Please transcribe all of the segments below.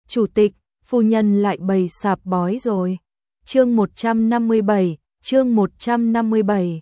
Chủ tịch, phu nhân lại bày sạp bói rồi. Chương 157.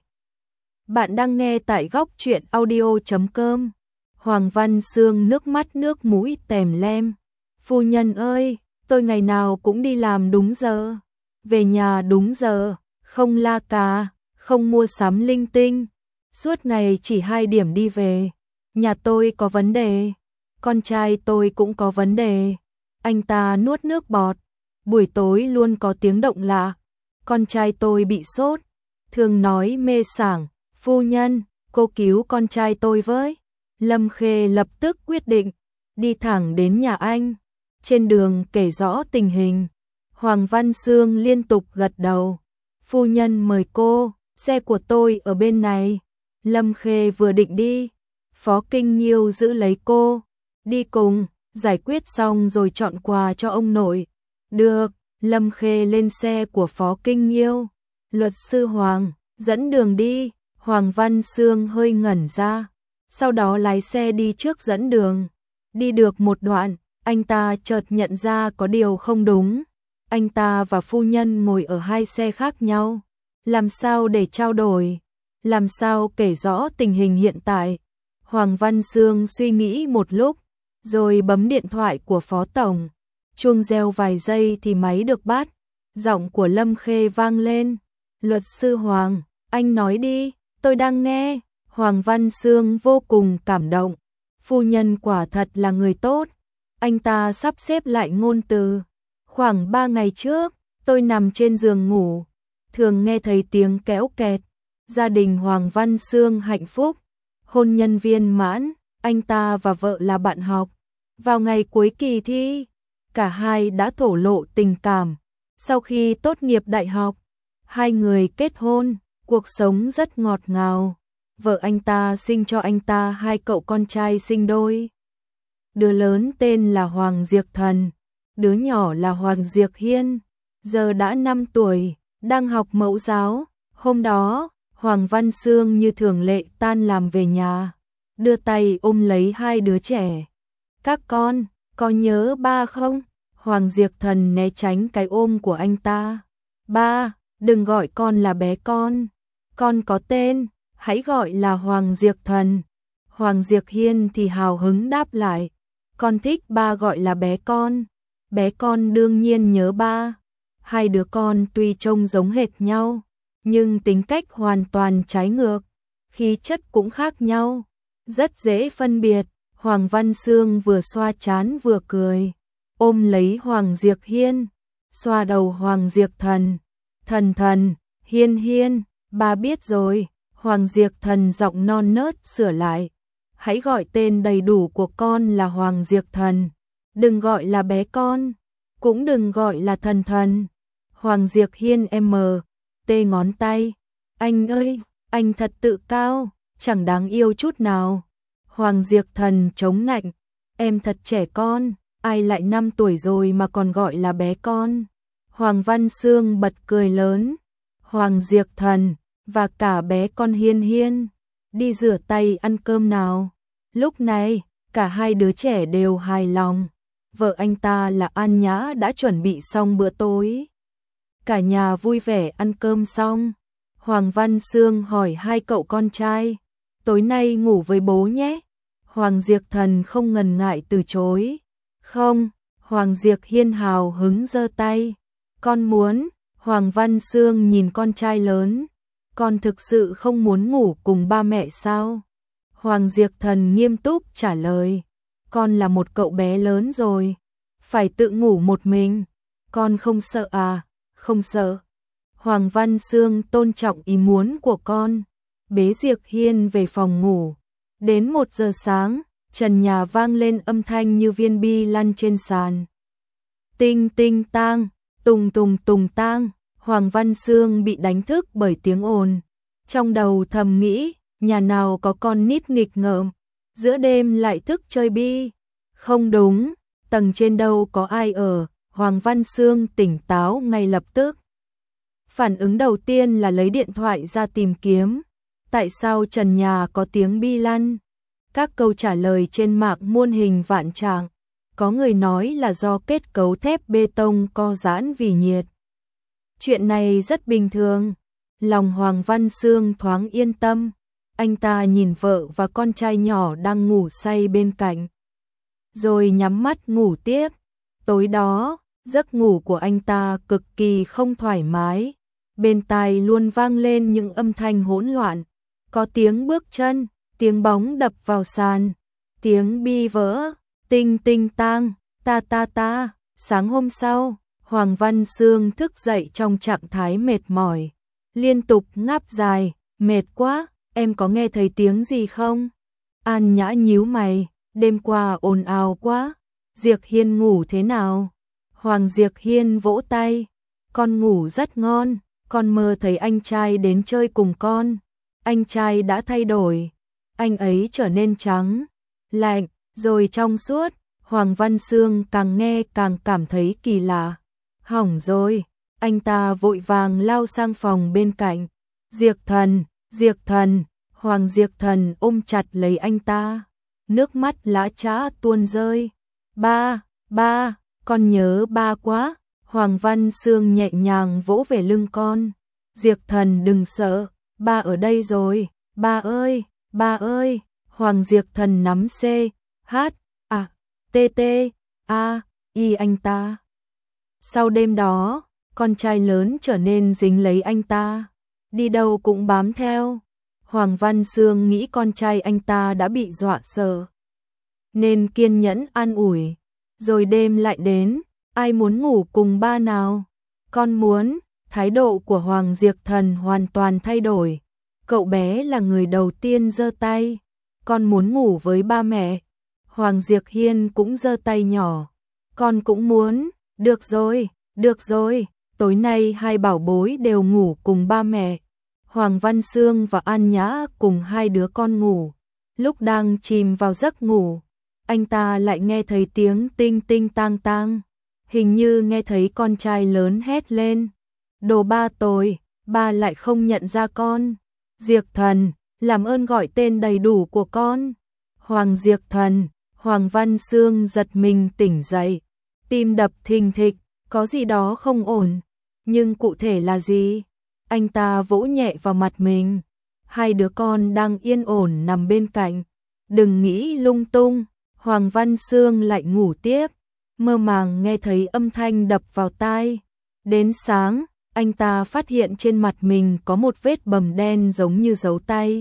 Bạn đang nghe tại góc truyện audio.com. Hoàng Văn Sương nước mắt nước mũi tèm lem. Phu nhân ơi, tôi ngày nào cũng đi làm đúng giờ, về nhà đúng giờ, không la cà, không mua sắm linh tinh. Suốt ngày chỉ 2 điểm đi về. Nhà tôi có vấn đề, con trai tôi cũng có vấn đề. Anh ta nuốt nước bọt, buổi tối luôn có tiếng động lạ. Con trai tôi bị sốt, thường nói mê sảng. Phu nhân, cô cứu con trai tôi với. Lâm Khê lập tức quyết định, đi thẳng đến nhà anh. Trên đường kể rõ tình hình, Hoàng Văn Sương liên tục gật đầu. Phu nhân mời cô, xe của tôi ở bên này. Lâm Khê vừa định đi, Phó Kinh Nhiêu giữ lấy cô. Đi cùng, giải quyết xong rồi chọn quà cho ông nội. Được, Lâm Khê lên xe của Phó Kinh Nhiêu. Luật sư Hoàng, dẫn đường đi. Hoàng Văn Sương hơi ngẩn ra, sau đó lái xe đi trước dẫn đường. Đi được một đoạn, anh ta chợt nhận ra có điều không đúng. Anh ta và phu nhân ngồi ở 2 xe khác nhau. Làm sao để trao đổi? Làm sao kể rõ tình hình hiện tại? Hoàng Văn Sương suy nghĩ một lúc, rồi bấm điện thoại của Phó Tổng. Chuông reo vài giây thì máy được bắt. Giọng của Lâm Khê vang lên. Luật sư Hoàng, anh nói đi, tôi đang nghe. Hoàng Văn Sương vô cùng cảm động. Phu nhân quả thật là người tốt. Anh ta sắp xếp lại ngôn từ. Khoảng 3 ngày trước, tôi nằm trên giường ngủ, thường nghe thấy tiếng kéo kẹt. Gia đình Hoàng Văn Sương hạnh phúc, hôn nhân viên mãn, anh ta và vợ là bạn học. Vào ngày cuối kỳ thi, cả hai đã thổ lộ tình cảm. Sau khi tốt nghiệp đại học, 2 người kết hôn, cuộc sống rất ngọt ngào. Vợ anh ta sinh cho anh ta 2 cậu con trai sinh đôi. Đứa lớn tên là Hoàng Diệp Thần, đứa nhỏ là Hoàng Diệp Hiên, giờ đã 5 tuổi, đang học mẫu giáo. Hôm đó, Hoàng Văn Sương như thường lệ tan làm về nhà, đưa tay ôm lấy 2 đứa trẻ. Các con, có nhớ ba không? Hoàng Diệp Thần né tránh cái ôm của anh ta. Ba, đừng gọi con là bé con có tên, hãy gọi là Hoàng Diệp Thần. Hoàng Diệp Hiên thì hào hứng đáp lại, con thích ba gọi là bé con đương nhiên nhớ ba. 2 đứa con tuy trông giống hệt nhau, nhưng tính cách hoàn toàn trái ngược, khí chất cũng khác nhau, rất dễ phân biệt. Hoàng Văn Sương vừa xoa trán vừa cười, ôm lấy Hoàng Diệp Hiên, xoa đầu Hoàng Diệp Thần. Thần, Hiên, ba biết rồi. Hoàng Diệp Thần giọng non nớt sửa lại, hãy gọi tên đầy đủ của con là Hoàng Diệp Thần, đừng gọi là bé con, cũng đừng gọi là thần. Hoàng Diệp Hiên tê ngón tay, anh ơi, anh thật tự cao, chẳng đáng yêu chút nào. Hoàng Diệp Thần chống nạnh, em thật trẻ con, ai lại 5 tuổi rồi mà còn gọi là bé con. Hoàng Văn Sương bật cười lớn. Hoàng Diệp Thần và cả bé con Hiên, đi rửa tay ăn cơm nào. Lúc này, cả 2 đứa trẻ đều hài lòng. Vợ anh ta là An Nhã đã chuẩn bị xong bữa tối. Cả nhà vui vẻ ăn cơm xong. Hoàng Văn Sương hỏi 2 cậu con trai, tối nay ngủ với bố nhé. Hoàng Diệp Thần không ngần ngại từ chối. Không. Hoàng Diệp Hiên hào hứng giơ tay, con muốn. Hoàng Văn Sương nhìn con trai lớn, con thực sự không muốn ngủ cùng ba mẹ sao? Hoàng Diệp Thần nghiêm túc trả lời, con là một cậu bé lớn rồi, phải tự ngủ một mình, con không sợ à? Không sợ. Hoàng Văn Sương tôn trọng ý muốn của con, bế Diệp Hiên về phòng ngủ. Đến 1 giờ sáng, trần nhà vang lên âm thanh như viên bi lăn trên sàn. Tinh tinh tang, tùng tang. Hoàng Văn Sương bị đánh thức bởi tiếng ồn. Trong đầu thầm nghĩ, nhà nào có con nít nghịch ngợm, giữa đêm lại thức chơi bi. Không đúng, tầng trên đâu có ai ở. Hoàng Văn Sương tỉnh táo ngay lập tức. Phản ứng đầu tiên là lấy điện thoại ra tìm kiếm. Tại sao trần nhà có tiếng bi lăn? Các câu trả lời trên mạng muôn hình vạn trạng. có người nói là do kết cấu thép bê tông co giãn vì nhiệt. Chuyện này rất bình thường. Lòng Hoàng Văn Xương thoáng yên tâm. Anh ta nhìn vợ và con trai nhỏ đang ngủ say bên cạnh, rồi nhắm mắt ngủ tiếp. Tối đó, giấc ngủ của anh ta cực kỳ không thoải mái. Bên tai luôn vang lên những âm thanh hỗn loạn. Có tiếng bước chân, tiếng bóng đập vào sàn, tiếng bi vỡ, tinh tinh tang, ta ta ta. Sáng hôm sau, Hoàng Văn Xương thức dậy trong trạng thái mệt mỏi, liên tục ngáp dài. Mệt quá, em có nghe thấy tiếng gì không? An Nhã nhíu mày, đêm qua ồn ào quá. Diệc Hiên ngủ thế nào? Hoàng Diệc Hiên vỗ tay, con ngủ rất ngon, con mơ thấy anh trai đến chơi cùng con. Anh trai đã thay đổi, anh ấy trở nên trắng, lạnh, rồi trong suốt. Hoàng Văn Xương càng nghe càng cảm thấy kỳ lạ. Hỏng rồi, anh ta vội vàng lao sang phòng bên cạnh. Diệc Thần, Diệc Thần. Hoàng Diệc Thần ôm chặt lấy anh ta, nước mắt lã chã tuôn rơi. Ba, ba, con nhớ ba quá. Hoàng Văn Xương nhẹ nhàng vỗ về lưng con. Diệc Thần đừng sợ, ba ở đây rồi, ba ơi, ba ơi. Hoàng Diệc Thần nắm C, H, A, T, T, A, I anh ta. Sau đêm đó, con trai lớn trở nên dính lấy anh ta, đi đâu cũng bám theo. Hoàng Văn Xương nghĩ con trai anh ta đã bị dọa sợ, nên kiên nhẫn an ủi. Rồi đêm lại đến, ai muốn ngủ cùng ba nào? Con muốn. Thái độ của Hoàng Diệc Thần hoàn toàn thay đổi. Cậu bé là người đầu tiên giơ tay. Con muốn ngủ với ba mẹ. Hoàng Diệc Hiên cũng giơ tay nhỏ. Con cũng muốn. Được rồi, được rồi. Tối nay hai bảo bối đều ngủ cùng ba mẹ. Hoàng Văn Xương và An Nhã cùng hai đứa con ngủ. Lúc đang chìm vào giấc ngủ, anh ta lại nghe thấy tiếng tinh tinh tang tang. Hình như nghe thấy con trai lớn hét lên. Đồ ba tôi, ba lại không nhận ra con. Diệc Thần, làm ơn gọi tên đầy đủ của con. Hoàng Diệc Thần. Hoàng Văn Xương giật mình tỉnh dậy, tim đập thình thịch, có gì đó không ổn, nhưng cụ thể là gì? Anh ta vỗ nhẹ vào mặt mình. Hai đứa con đang yên ổn nằm bên cạnh, đừng nghĩ lung tung. Hoàng Văn Xương lại ngủ tiếp, mơ màng nghe thấy âm thanh đập vào tai. Đến sáng, anh ta phát hiện trên mặt mình có một vết bầm đen giống như dấu tay.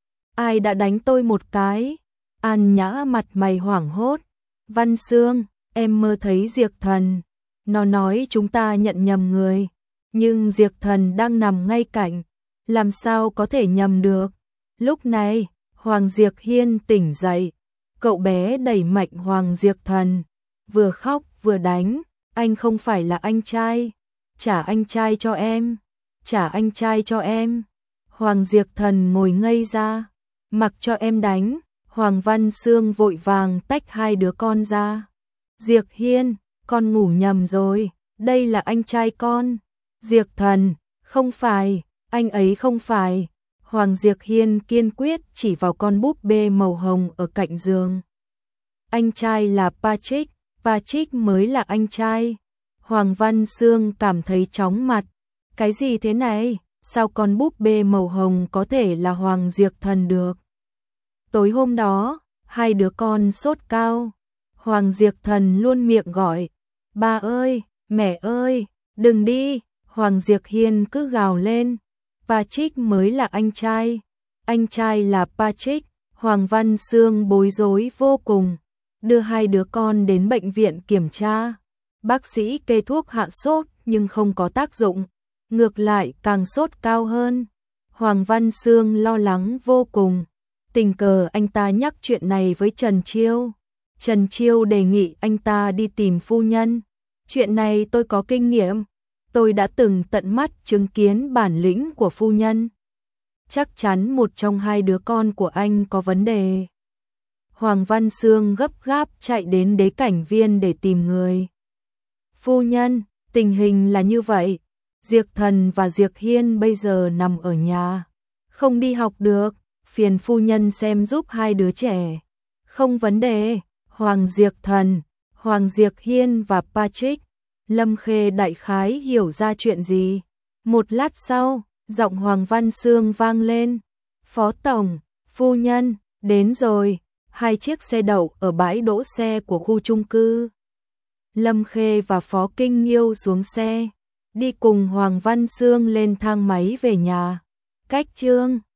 Ai đã đánh tôi một cái? An Nhã mặt mày hoảng hốt. Văn Xương, em mơ thấy Diệc Thần. Nó nói chúng ta nhận nhầm người, nhưng Diệc Thần đang nằm ngay cạnh, làm sao có thể nhầm được? Lúc này, Hoàng Diệc Hiên tỉnh dậy, cậu bé đẩy mạnh Hoàng Diệc Thần, vừa khóc vừa đánh. Anh không phải là anh trai, trả anh trai cho em, trả anh trai cho em. Hoàng Diệc Thần ngồi ngây ra, mặc cho em đánh. Hoàng Văn Xương vội vàng tách hai đứa con ra. Diệc Hiên, con ngủ nhầm rồi, đây là anh trai con. Diệc Thần, không phải, anh ấy không phải. Hoàng Diệc Hiên kiên quyết chỉ vào con búp bê màu hồng ở cạnh giường. Anh trai là Patrick, Patrick mới là anh trai. Hoàng Văn Xương cảm thấy chóng mặt. Cái gì thế này? Sao con búp bê màu hồng có thể là Hoàng Diệc Thần được? Tối hôm đó, hai đứa con sốt cao. Hoàng Diệc Thần luôn miệng gọi, ba ơi, mẹ ơi, đừng đi. Hoàng Diệc Hiên cứ gào lên, Patrick mới là anh trai là Patrick. Hoàng Văn Xương bối rối vô cùng, đưa hai đứa con đến bệnh viện kiểm tra. Bác sĩ kê thuốc hạ sốt nhưng không có tác dụng, ngược lại càng sốt cao hơn. Hoàng Văn Xương lo lắng vô cùng. Tình cờ anh ta nhắc chuyện này với Trần Chiêu. Trần Chiêu đề nghị anh ta đi tìm phu nhân. Chuyện này tôi có kinh nghiệm, tôi đã từng tận mắt chứng kiến bản lĩnh của phu nhân. Chắc chắn một trong hai đứa con của anh có vấn đề. Hoàng Văn Xương gấp gáp chạy đến đế cảnh viên để tìm người. Phu nhân, tình hình là như vậy. Diệc Thần và Diệc Hiên bây giờ nằm ở nhà, không đi học được. Phiền phu nhân xem giúp hai đứa trẻ. Không vấn đề. Hoàng Diệc Thần. Hoàng Diệp Hiên và Patrick. Lâm Khê đại khái hiểu ra chuyện gì. Một lát sau, giọng Hoàng Văn Xương vang lên. Phó tổng, phu nhân, đến rồi. Hai chiếc xe đậu ở bãi đỗ xe của khu chung cư. Lâm Khê và Phó Kinh Nghiêu xuống xe, đi cùng Hoàng Văn Xương lên thang máy về nhà. Cách Trương